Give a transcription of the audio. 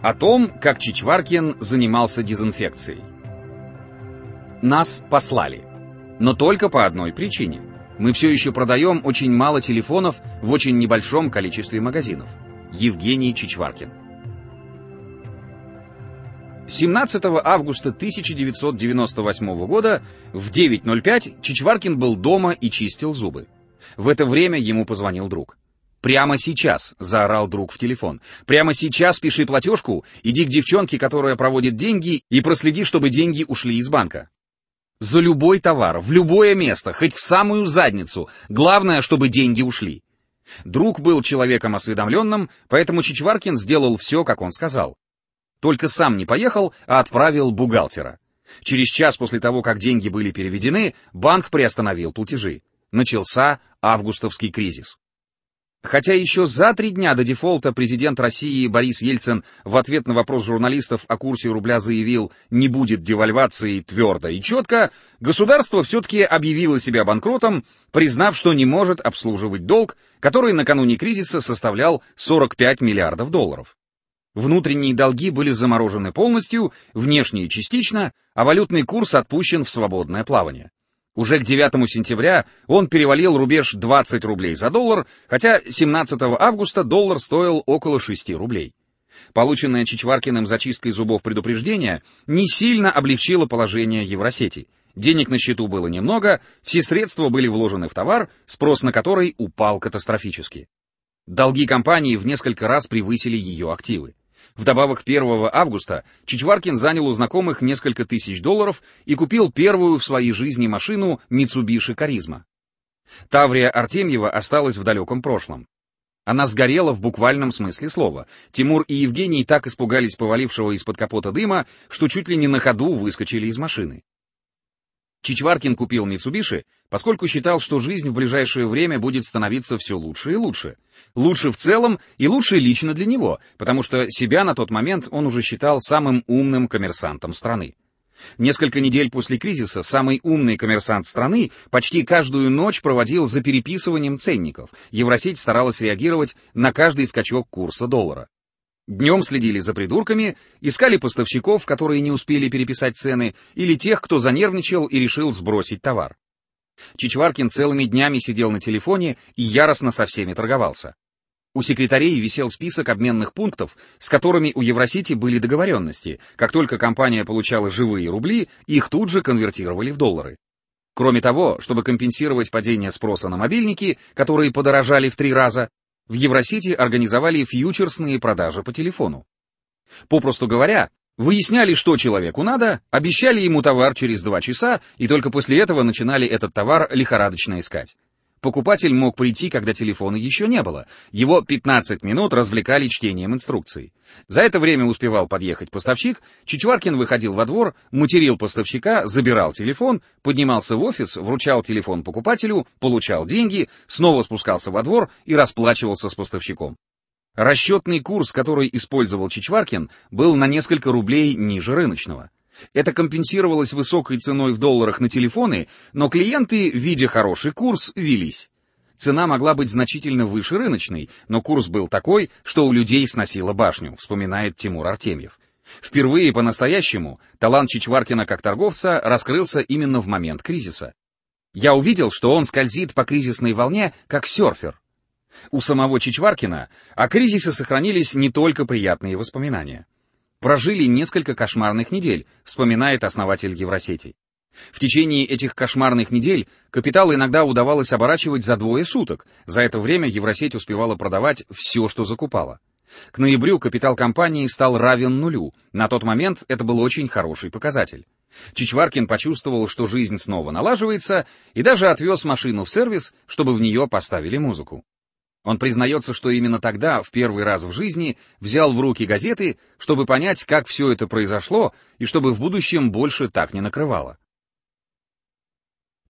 О том, как Чичваркин занимался дезинфекцией. Нас послали. Но только по одной причине. Мы все еще продаем очень мало телефонов в очень небольшом количестве магазинов. Евгений Чичваркин. 17 августа 1998 года в 9:05 Чичваркин был дома и чистил зубы. В это время ему позвонил друг. «Прямо сейчас!» — заорал друг в телефон. «Прямо сейчас пиши платежку, иди к девчонке, которая проводит деньги, и проследи, чтобы деньги ушли из банка. За любой товар, в любое место, хоть в самую задницу. Главное, чтобы деньги ушли». Друг был человеком осведомленным, поэтому Чичваркин сделал все, как он сказал. Только сам не поехал, а отправил бухгалтера. Через час после того, как деньги были переведены, банк приостановил платежи. Начался августовский кризис. Хотя еще за 3 дня до дефолта президент России Борис Ельцин в ответ на вопрос журналистов о курсе рубля заявил «не будет девальвации твердо и четко», государство все-таки объявило себя банкротом, признав, что не может обслуживать долг, который накануне кризиса составлял 45 миллиардов долларов. Внутренние долги были заморожены полностью, внешние частично, а валютный курс отпущен в свободное плавание. Уже к 9 сентября он перевалил рубеж 20 рублей за доллар, хотя 17 августа доллар стоил около 6 рублей. Полученное Чичваркиным зачисткой зубов предупреждение не сильно облегчило положение Евросети. Денег на счету было немного, все средства были вложены в товар, спрос на который упал катастрофически. Долги компании в несколько раз превысили ее активы. Вдобавок 1 августа Чичваркин занял у знакомых несколько тысяч долларов и купил первую в своей жизни машину Mitsubishi Charisma. Таврия Артемьева осталась в далеком прошлом. Она сгорела в буквальном смысле слова. Тимур и Евгений так испугались повалившего из-под капота дыма, что чуть ли не на ходу выскочили из машины. Чичваркин купил Mitsubishi, поскольку считал, что жизнь в ближайшее время будет становиться все лучше и лучше. Лучше в целом и лучше лично для него, потому что себя на тот момент он уже считал самым умным коммерсантом страны. Несколько недель после кризиса самый умный коммерсант страны почти каждую ночь проводил за переписыванием ценников. Евросеть старалась реагировать на каждый скачок курса доллара. Днем следили за придурками, искали поставщиков, которые не успели переписать цены, или тех, кто занервничал и решил сбросить товар. Чичваркин целыми днями сидел на телефоне и яростно со всеми торговался. У секретарей висел список обменных пунктов, с которыми у Евросети были договоренности. Как только компания получала живые рубли, их тут же конвертировали в доллары. Кроме того, чтобы компенсировать падение спроса на мобильники, которые подорожали в 3 раза, в Евросети организовали фьючерсные продажи по телефону. Попросту говоря, выясняли, что человеку надо, обещали ему товар через 2 часа, и только после этого начинали этот товар лихорадочно искать. Покупатель мог прийти, когда телефона еще не было. Его 15 минут развлекали чтением инструкций. За это время успевал подъехать поставщик, Чичваркин выходил во двор, материл поставщика, забирал телефон, поднимался в офис, вручал телефон покупателю, получал деньги, снова спускался во двор и расплачивался с поставщиком. Расчетный курс, который использовал Чичваркин, был на несколько рублей ниже рыночного. Это компенсировалось высокой ценой в долларах на телефоны, но клиенты, видя хороший курс, велись. Цена могла быть значительно выше рыночной, но курс был такой, что у людей сносило башню, вспоминает Тимур Артемьев. Впервые по-настоящему талант Чичваркина как торговца раскрылся именно в момент кризиса. Я увидел, что он скользит по кризисной волне, как серфер. У самого Чичваркина о кризисе сохранились не только приятные воспоминания. Прожили несколько кошмарных недель, вспоминает основатель Евросети. В течение этих кошмарных недель капитал иногда удавалось оборачивать за 2 суток. За это время Евросеть успевала продавать все, что закупала. К ноябрю капитал компании стал равен нулю. На тот момент это был очень хороший показатель. Чичваркин почувствовал, что жизнь снова налаживается, и даже отвез машину в сервис, чтобы в нее поставили музыку. Он признается, что именно тогда, в первый раз в жизни, взял в руки газеты, чтобы понять, как все это произошло, и чтобы в будущем больше так не накрывало.